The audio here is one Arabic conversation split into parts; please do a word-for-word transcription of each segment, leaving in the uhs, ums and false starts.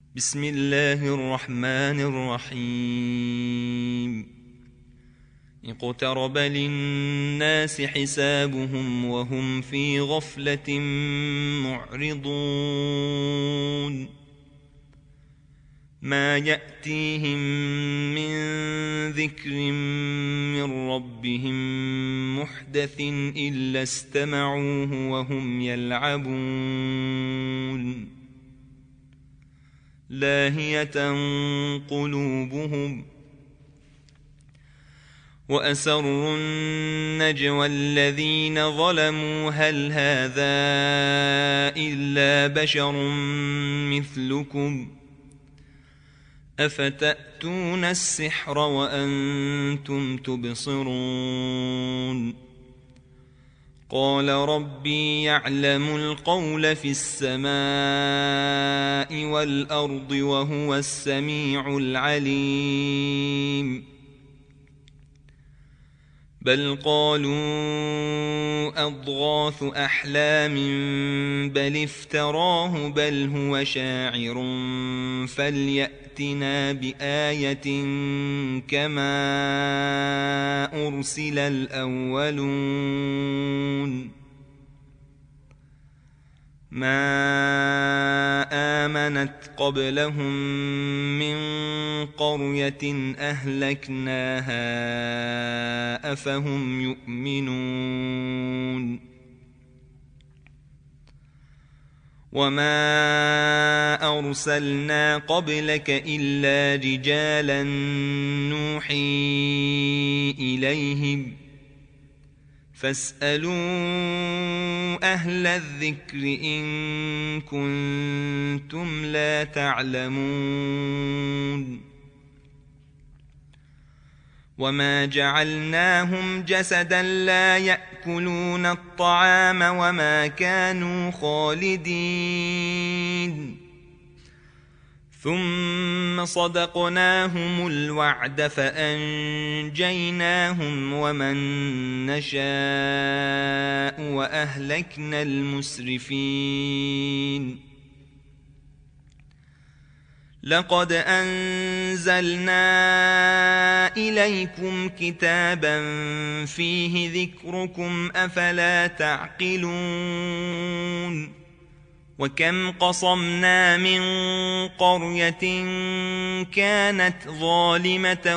بسم الله الرحمن الرحيم اقترب للناس حسابهم وهم في غفلة معرضون ما يأتيهم من ذكر من ربهم محدث إلا استمعوه وهم يلعبون لاهية قلوبهم وأسروا النجوى الذين ظلموا هل هذا إلا بشر مثلكم أفتأتون السحر وأنتم تبصرون قال ربي يعلم القول في السماء والأرض وهو السميع العليم بل قالوا أضغاث أحلام بل افتراه بل هو شاعر فليأتنا بآية كما أرسل الأولون ما آمنت قبلهم من قرية أهلكناها أفهم يؤمنون وما أرسلنا قبلك إلا رجالا نوحي إليهم فاسألوا أهل الذكر إن كنتم لا تعلمون وما جعلناهم جسدا لا يأكلون الطعام وما كانوا خالدين ثم صدقناهم الوعد فأنجيناهم ومن نشاء وأهلكنا المسرفين لقد أنزلنا إليكم كتابا فيه ذكركم أفلا تعقلون وكم قصمنا من قرية كانت ظالمة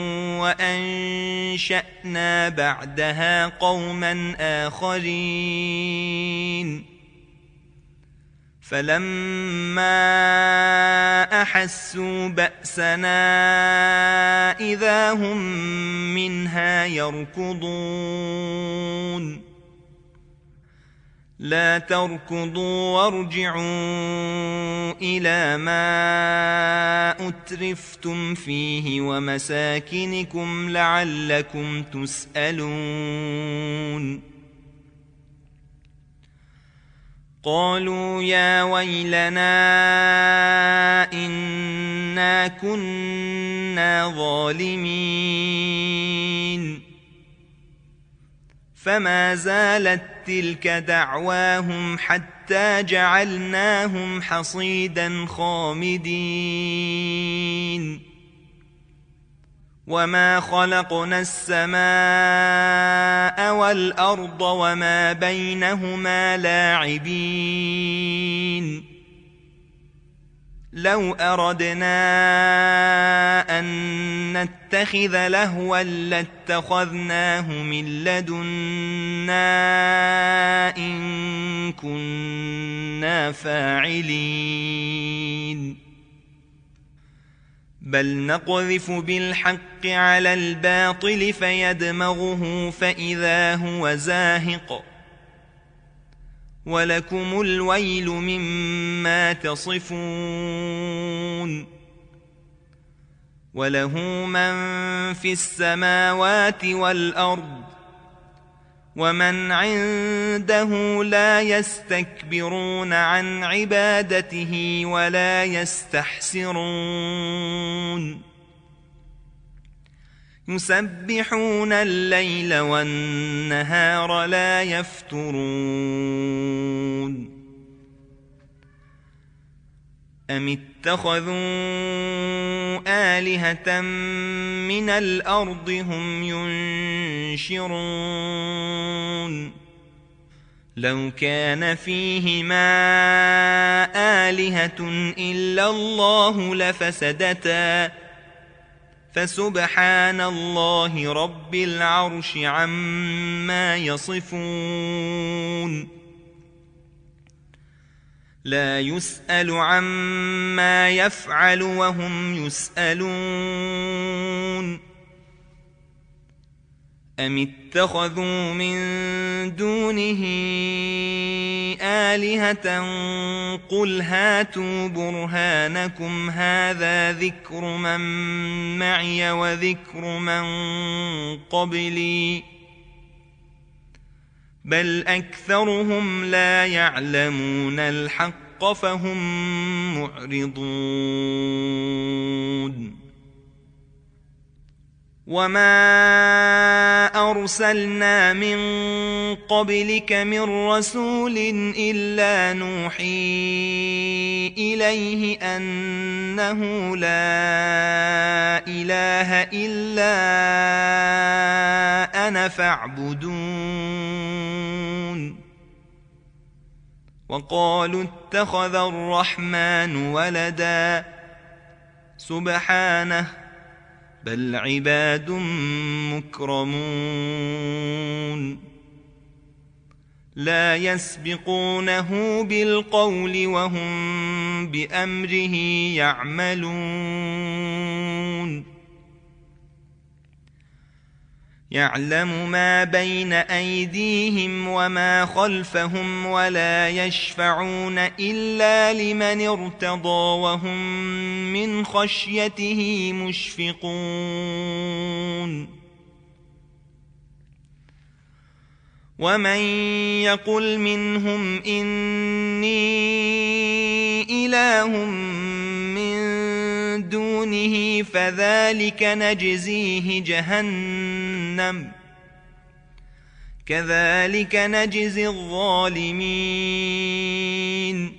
وأنشأنا بعدها قوما آخرين فلما أحسوا بأسنا إذا هم منها يركضون لا تركضوا وارجعوا إلى ما أترفتم فيه ومساكنكم لعلكم تسألون قالوا يا ويلنا إنا كنا ظالمين فما زالت تلك دعواهم حتى جعلناهم حصيدا خامدين وما خلقنا السماء والأرض وما بينهما لاعبين لو أردنا أن نتخذ لهوا لاتخذناه من لدنا إن كنا فاعلين بل نقذف بالحق على الباطل فيدمغه فإذا هو زاهق ولكم الويل مما تصفون وله من في السماوات والأرض ومن عنده لا يستكبرون عن عبادته ولا يستحسرون يسبحون الليل والنهار لا يفترون أم اتخذوا آلهة من الأرض هم ينشرون لو كان فيهما آلهة إلا الله لفسدتا فسبحان الله رب العرش عما يصفون لا يسأل عما يفعل وهم يسألون أم اتخذوا من دونه آلهة قل هاتوا برهانكم هذا ذكر من معي وذكر من قبلي بل أكثرهم لا يعلمون الحق فهم معرضون وما أرسلنا من قبلك من رسول إلا نوحي إليه أنه لا إله إلا أنا فاعبدون وقالوا اتخذ الرحمن ولدا سبحانه بل عباد مكرمون لا يسبقونه بالقول وهم بأمره يعملون يعلم ما بين أيديهم وما خلفهم ولا يشفعون إلا لمن ارتضى وهم من خشيته مشفقون ومن يقل منهم إني إله من دونه فذلك نجزيه جهنم كذلك نجزي الظالمين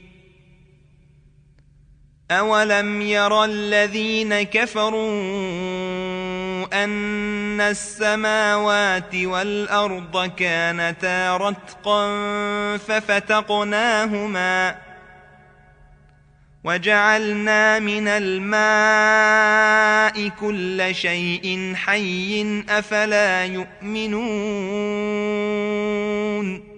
أولم ير الذين كفروا أن السماوات والأرض كانتا رتقا ففتقناهما وجعلنا من الماء كل شيء حي أفلا يؤمنون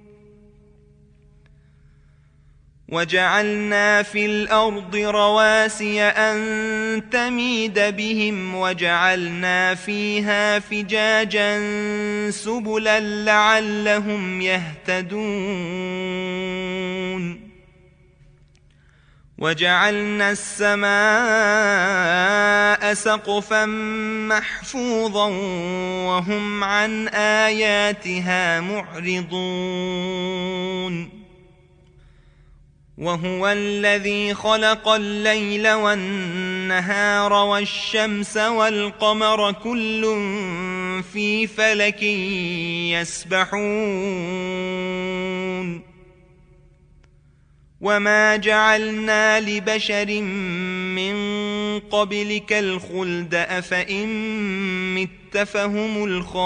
وجعلنا في الأرض رواسي أن تميد بهم وجعلنا فيها فجاجا سبلا لعلهم يهتدون وجعلنا السماء سقفا محفوظا وهم عن آياتها معرضون وهو الذي خلق الليل والنهار والشمس والقمر كل في فلك يسبحون وما جعلنا لبشر من قبلك الخلد أفإن مت فهم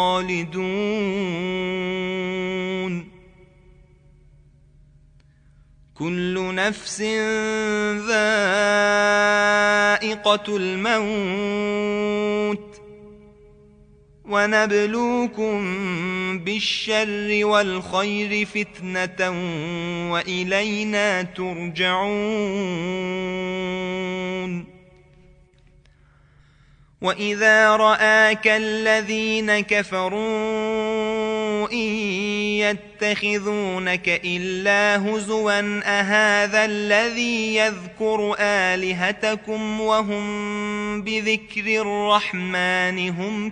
الخالدون كل نفس ذائقة الموت ونبلوكم بالشر والخير فتنة وإلينا ترجعون وإذا رآك الذين كفروا إن يتخذونك إلا هزوا أهذا الذي يذكر آلهتكم وهم بذكر الرحمن هم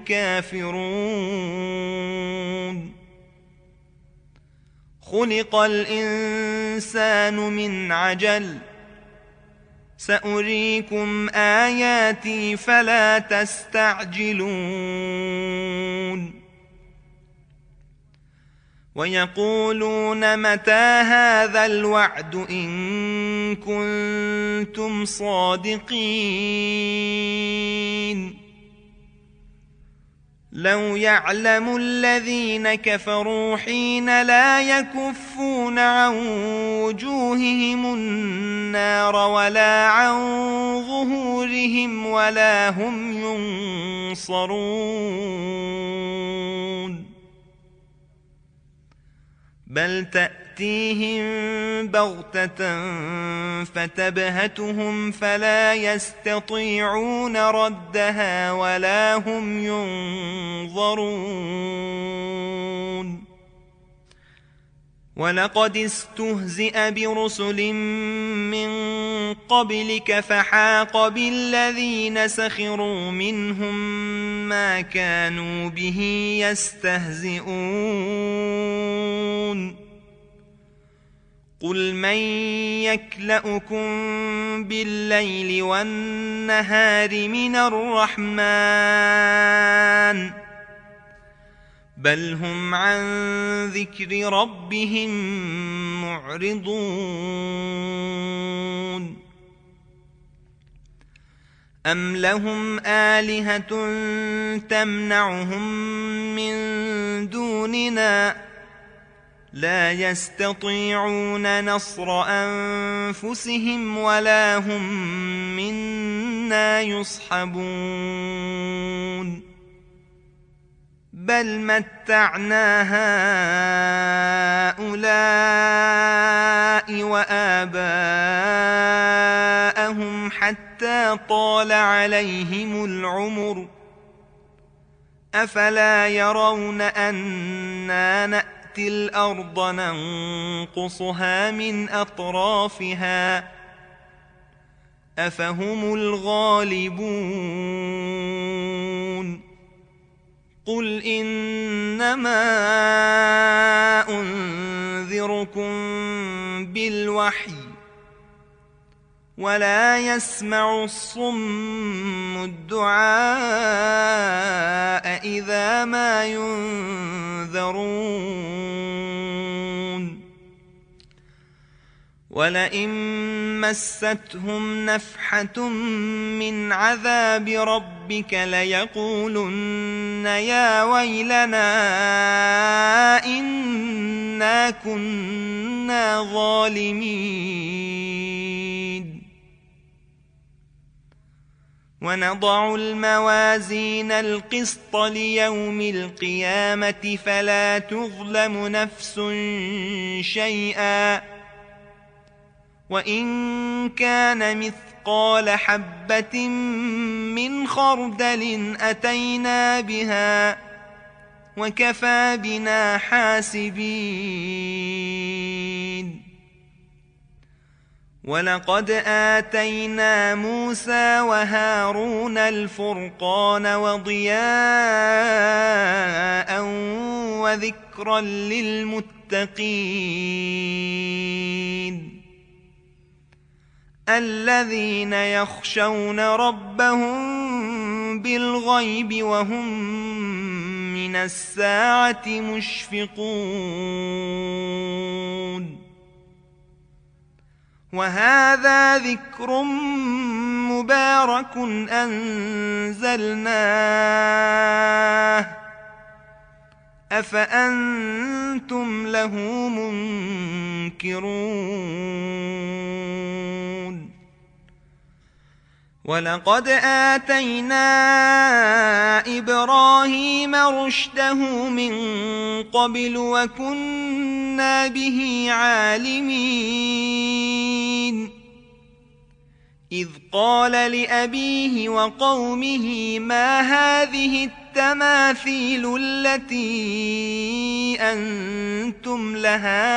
كافرون خلق الإنسان من عجل سأريكم آياتي فلا تستعجلون ويقولون متى هذا الوعد إن كنتم صادقين لو يعلم الذين كفروا حين لا يكفون عن وجوههم النار ولا عن ظهورهم ولا هم ينصرون بل تأتيهم بغتة فتبهتهم فلا يستطيعون ردها ولا هم ينظرون ولقد استهزئ برسل من قبلك فحاق بالذين سخروا منهم ما كانوا به يستهزئون قل من يكلؤكم بالليل والنهار من الرحمن بل هم عن ذكر ربهم معرضون أم لهم آلهة تمنعهم من دوننا لا يستطيعون نصر أنفسهم ولا هم منا يصحبون بل متعنا هؤلاء وآباءهم حتى طال عليهم العمر أفلا يرون أنا نأتي الأرض ننقصها من أطرافها أفهم الغالبون قل إنما أنذركم بالوحي ولا يسمع الصم الدعاء إذا ما ينذرون ولئن مستهم نفحة من عذاب ربك ليقولن يا ويلنا إنا كنا ظالمين ونضع الموازين القسط ليوم القيامة فلا تظلم نفس شيئا وإن كان مثقال حبة من خردل أتينا بها وكفى بنا حاسبين ولقد آتينا موسى وهارون الفرقان وضياء وذكرا للمتقين الذين يخشون ربهم بالغيب وهم من الساعة مشفقون وهذا ذكر مبارك أنزلناه أفأنتم له منكرون ولقد آتينا إبراهيم رشده من قبل وكنا به عالمين إذ قال لأبيه وقومه ما هذه التماثيل التي أنتم لها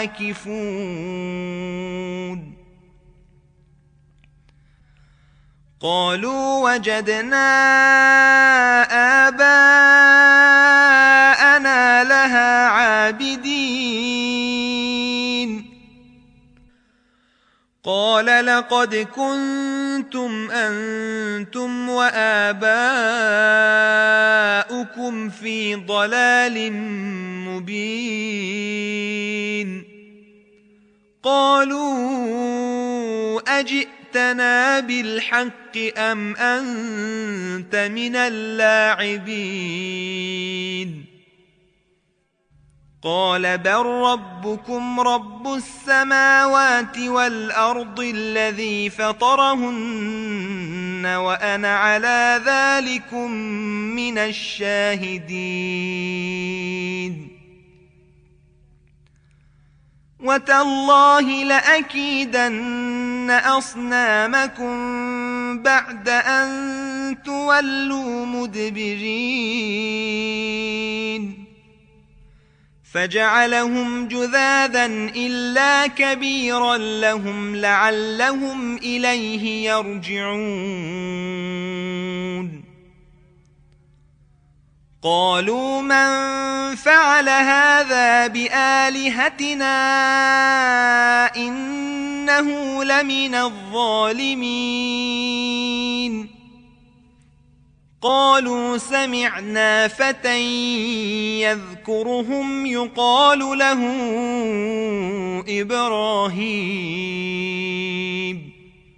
عاكفون قالوا وجدنا آباءنا لها عابدين قال لقد كنتم أنتم وآباؤكم في ضلال مبين قالوا أجئتنا بالحق أم أنت من اللاعبين قال بل ربكم رب السماوات والأرض الذي فطرهن وأنا على ذلكم من الشاهدين وتالله لأكيدن أصنامكم بعد أن تولوا مدبرين فجعلهم جذاذا إلا كبيرا لهم لعلهم إليه يرجعون قالوا من فعل هذا بآلهتنا إنه لمن الظالمين قالوا سمعنا فتى يذكرهم يقال له إبراهيم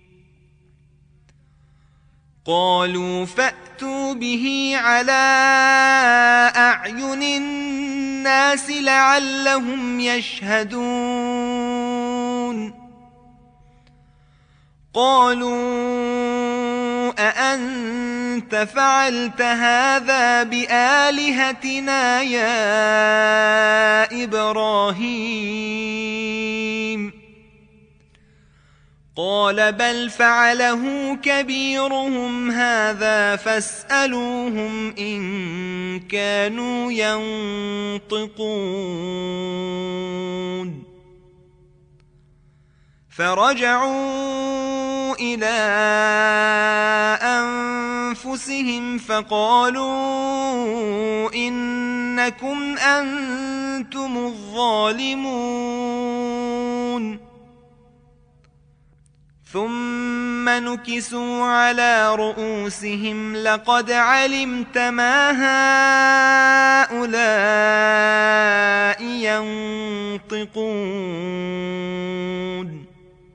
قالوا فأتوا به على أعين الناس لعلهم يشهدون قالوا أأنت فعلت هذا بآلهتنا يا إبراهيم قال بل فعله كبيرهم هذا فاسألوهم إن كانوا ينطقون فرجعوا إلى أنفسهم فقالوا إنكم أنتم الظالمون ثم نكسوا على رؤوسهم لقد علمت ما هؤلاء ينطقون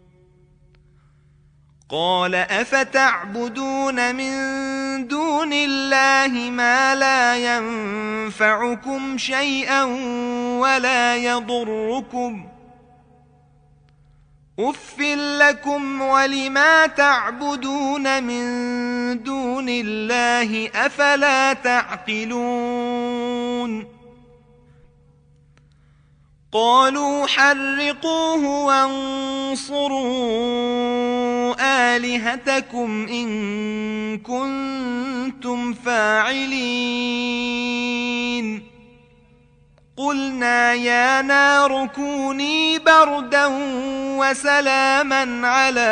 قال أفتعبدون من دون الله ما لا ينفعكم شيئا ولا يضركم أف لكم ولما تعبدون من دون الله أفلا تعقلون قالوا حرقوه وانصروا آلهتكم إن كنتم فاعلين قلنا يا نار كوني بردا وسلاما على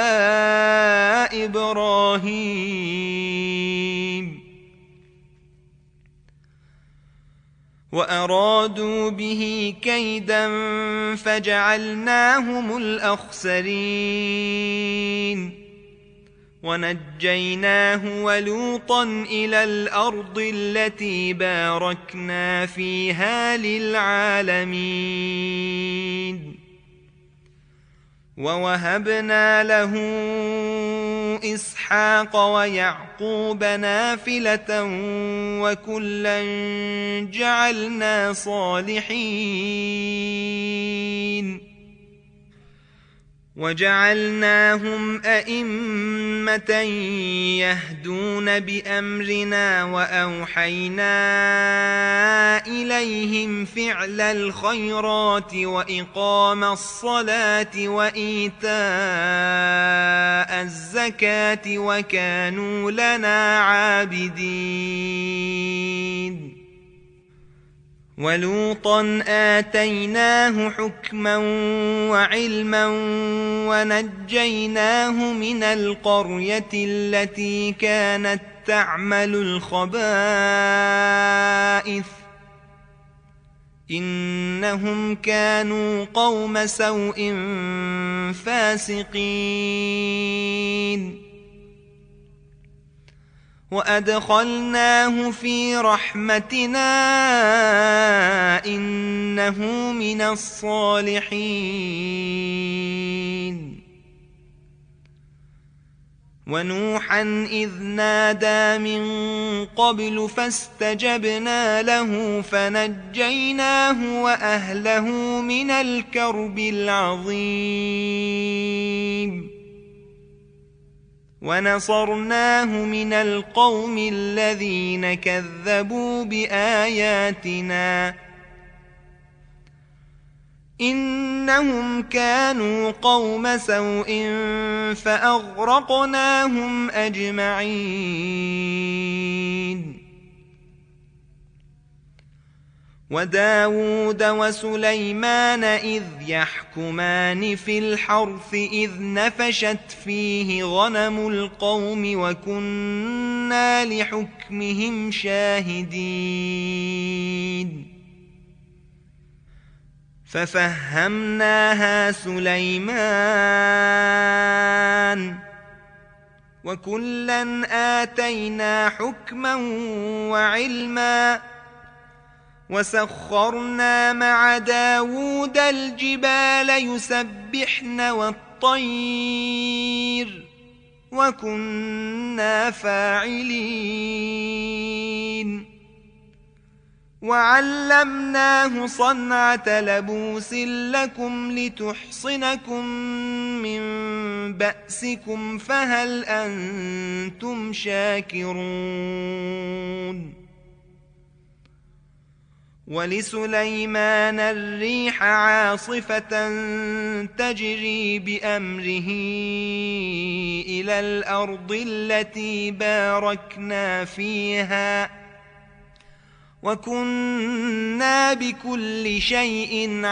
إبراهيم وأرادوا به كيدا فجعلناهم الأخسرين ونجيناه ولوطا إلى الأرض التي باركنا فيها للعالمين ووهبنا له إسحاق ويعقوب نافلة وكلا جعلنا صالحين وجعلناهم أئمة يهدون بأمرنا وأوحينا إليهم فعل الخيرات وإقام الصلاة وإيتاء الزكاة وكانوا لنا عابدين ولوطا آتيناه حكما وعلما ونجيناه من القرية التي كانت تعمل الخبائث إنهم كانوا قوم سوء فاسقين وأدخلناه في رحمتنا إنه من الصالحين ونوحا إذ نادى من قبل فاستجبنا له فنجيناه وأهله من الكرب العظيم ونصرناه من القوم الذين كذبوا بآياتنا إنهم كانوا قوم سوء فأغرقناهم أجمعين وداود وسليمان إذ يحكمان في الحرث إذ نفشت فيه غنم القوم وكنا لحكمهم شاهدين ففهمناها سليمان وكلا آتينا حكما وعلما وسخرنا مع داود الجبال يسبحن والطير وكنا فاعلين وعلمناه صنعة لبوس لكم لتحصنكم من بأسكم فهل أنتم شاكرون ولسليمان الريح عاصفة تجري بأمره إلى الأرض التي باركنا فيها وكنا بكل شيء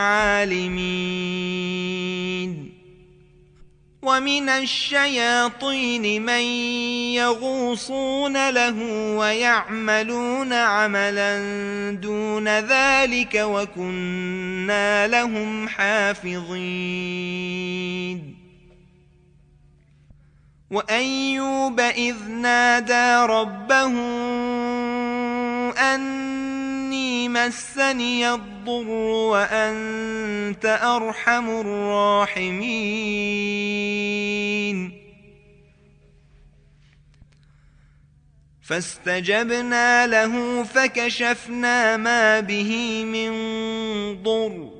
عالمين ومن الشياطين من يغوصون له ويعملون عملا دون ذلك وكنا لهم حافظين وأيوب إذ نادى ربه أني مسني الضر وأنت أرحم الراحمين فاستجبنا له فكشفنا ما به من ضر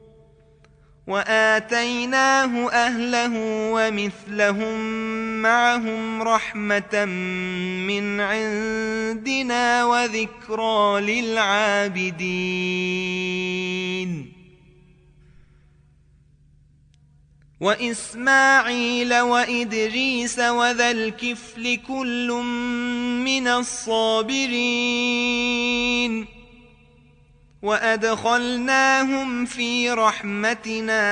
وآتيناه أهله ومثلهم معهم رحمة من عندنا وذكرى للعابدين وإسماعيل وإدريس وذا الكفل كل من الصابرين وأدخلناهم في رحمتنا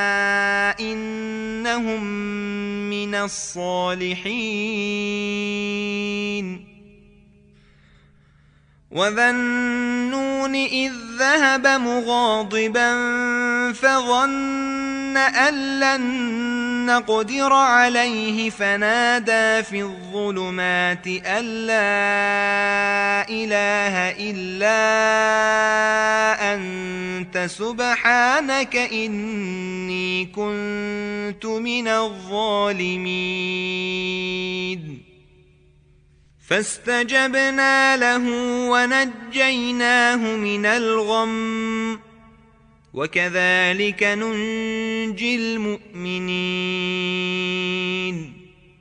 إنهم من الصالحين وذا النون إذ ذهب مغاضبا فظن أن لن نقدر عليه فنادى في الظلمات أن لا إله إلا أنت سبحانك إني كنت من الظالمين فاستجبنا له ونجيناه من الغم وكذلك ننجي المؤمنين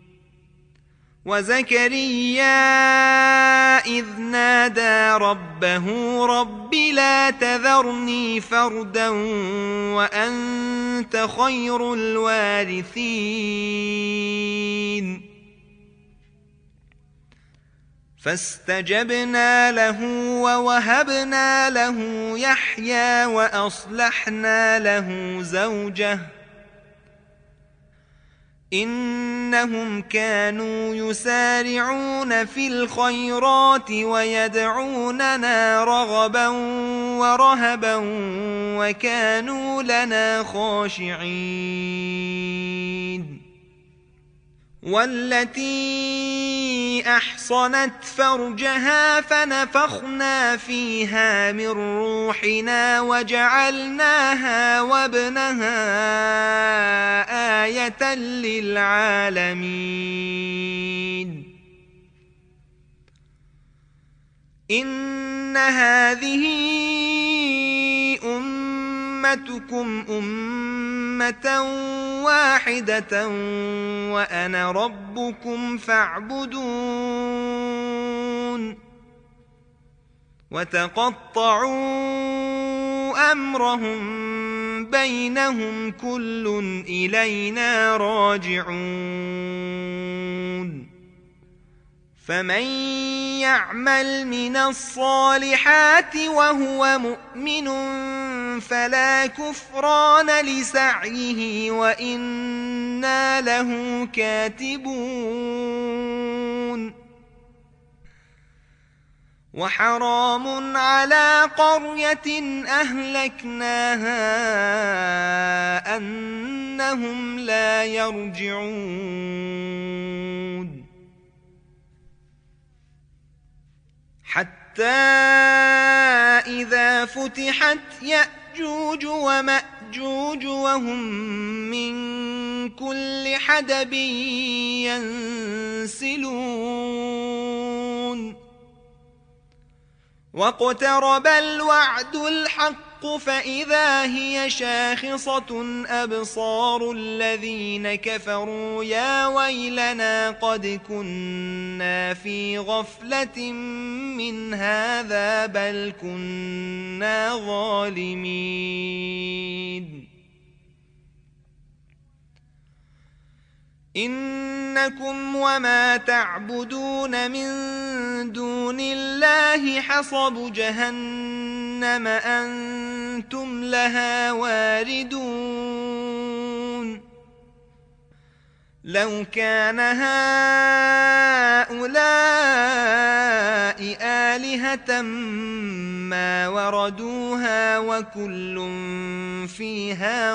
وزكريا إذ نادى ربه رب لا تذرني فردا وأنت خير الوارثين فاستجبنا له ووهبنا له يحيى وأصلحنا له زوجه إنهم كانوا يسارعون في الخيرات ويدعوننا رغبا ورهبا وكانوا لنا خاشعين والتي أحصنت فرجها فنفخنا فيها من روحنا وجعلناها وابنها آية للعالمين إن هذه أمتكم أمة واحدة وأنا ربكم فاعبدون وتقطعوا أمرهم بينهم كل إلينا راجعون فمن يعمل من الصالحات وهو مؤمن فلا كفران لسعيه وإنا له كاتبون وحرام على قرية أهلكناها أنهم لا يرجعون حتى إذا فتحت يأجوج ومأجوج وهم من كل حدب ينسلون واقترب الوعد الحق فإذا هي شاخصة أبصار الذين كفروا يا ويلنا قد كنا في غفلة من هذا بل كنا ظالمين إنكم وما تعبدون من دون الله حصب جهنم أنتم لها واردون لو كان هؤلاء آلهة ما وردوها وكل فيها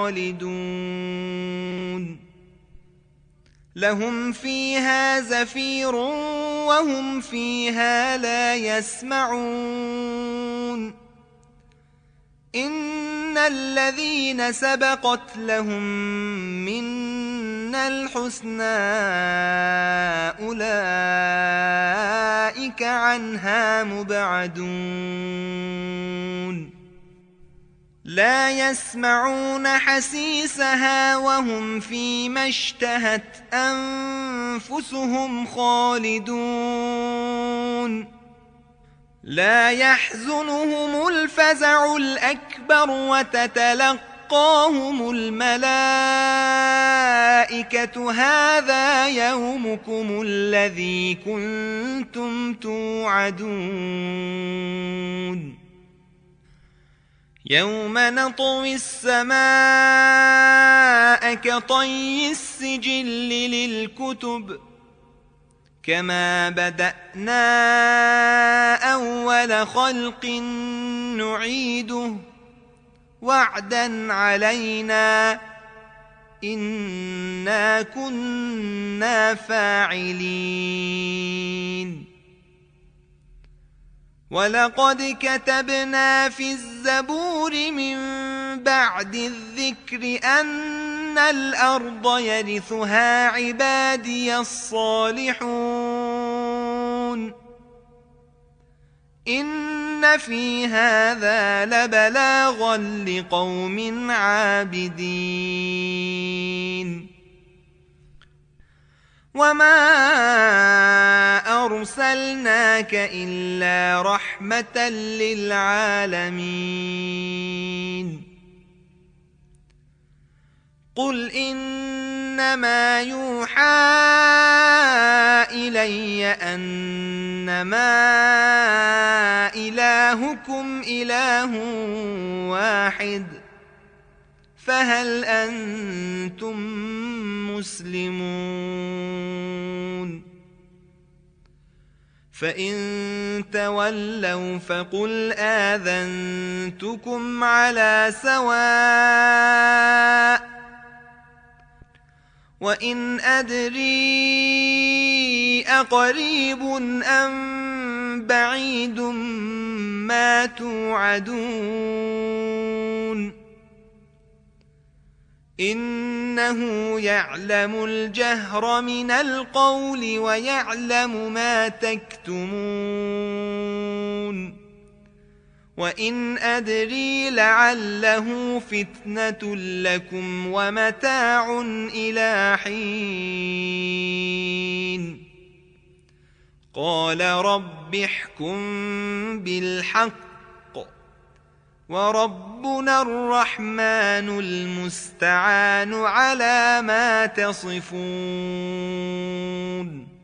خالدون لهم فيها زفير وهم فيها لا يسمعون إن الذين سبقت لهم منا الحسنى أولئك عنها مبعدون لا يسمعون حسيسها وهم فيما اشتهت أنفسهم خالدون لا يحزنهم الفزع الأكبر وتتلقاهم الملائكة هذا يومكم الذي كنتم توعدون يوم نطوي السماء كطي السجل للكتب كما بدأنا أول خلق نعيده وعدا علينا إنا كنا فاعلين ولقد كتبنا في الزبور من بعد الذكر أن الأرض يرثها عبادي الصالحون إن في هذا لبلاغا لقوم عابدين وما أرسلناك إلا رحمة للعالمين قل إنما يوحى إلي أنما إلهكم إله واحد فهل أنتم مسلمون فإن تولوا فقل آذنتكم على سواء وإن أدري أقريب أم بعيد ما توعدون إنه يعلم الجهر من القول ويعلم ما تكتمون وإن أدري لعله فتنة لكم ومتاع إلى حين قال رب احكم بالحق وربنا الرحمن المستعان على ما تصفون